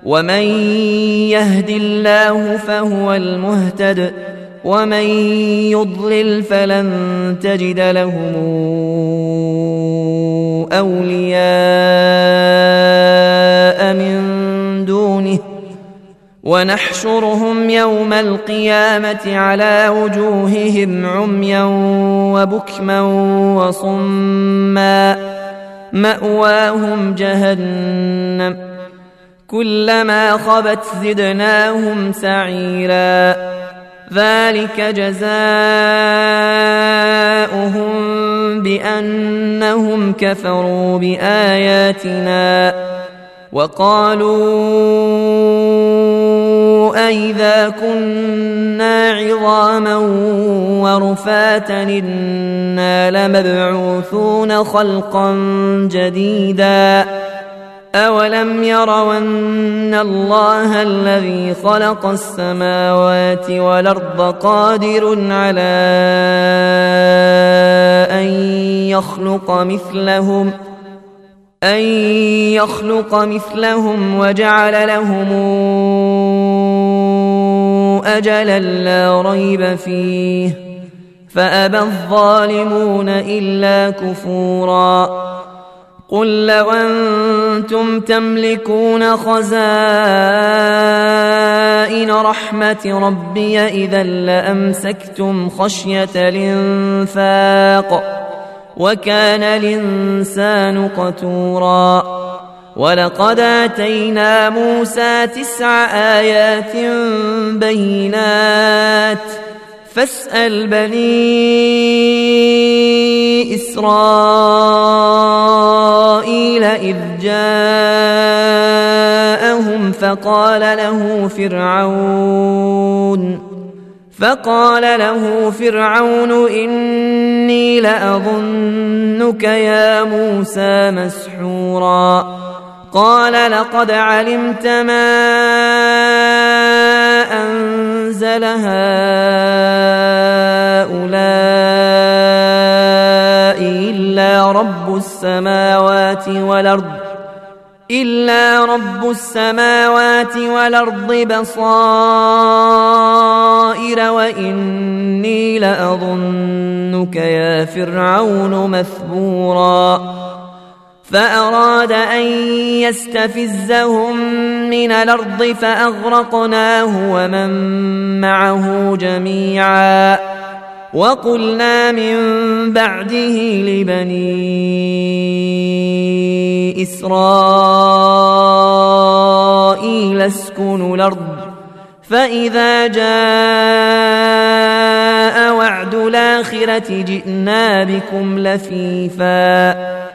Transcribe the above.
ومن يهد الله فهو المهتد ومن يضلل فلن تجد لهم أولياء من دونه ونحشرهم يوم القيامة على وجوههم عميا وبكما وصما مأواهم جهنم كلما خبت زدناهم سعيرا ذلك جزاؤهم بأنهم كفروا بآياتنا وقالوا أئذا كنا عظاما ورفاتا إنا لمبعوثون خلقا جديدا أولم يروا أن الله الذي خلق السماوات والأرض قادر على أن يخلق مثلهم وجعل لهم أجلا لا ريب فيه فأبى الظالمون إلا كفورا قل لو أنتم تملكون خزائن رحمة ربي إذا لأمسكتم خشية الإنفاق وكان الإنسان قتورا ولقد آتينا موسى 9 آيات بينات فاسأل بني إسرائيل إذ جاءهم فقال له فرعون إني لأظنك يا موسى مسحورا قال لقد علمت ما أنزل هؤلاء إلا رب السماوات والأرض بصائر وإني لأظنك يا فرعون مثبورا فأراد أن يستفزهم من الأرض فأغرقناه ومن معه جميعا وقلنا من بعده لبني إسرائيل اسكنوا الأرض فإذا جاء وعد الآخرة جئنا بكم لفيفا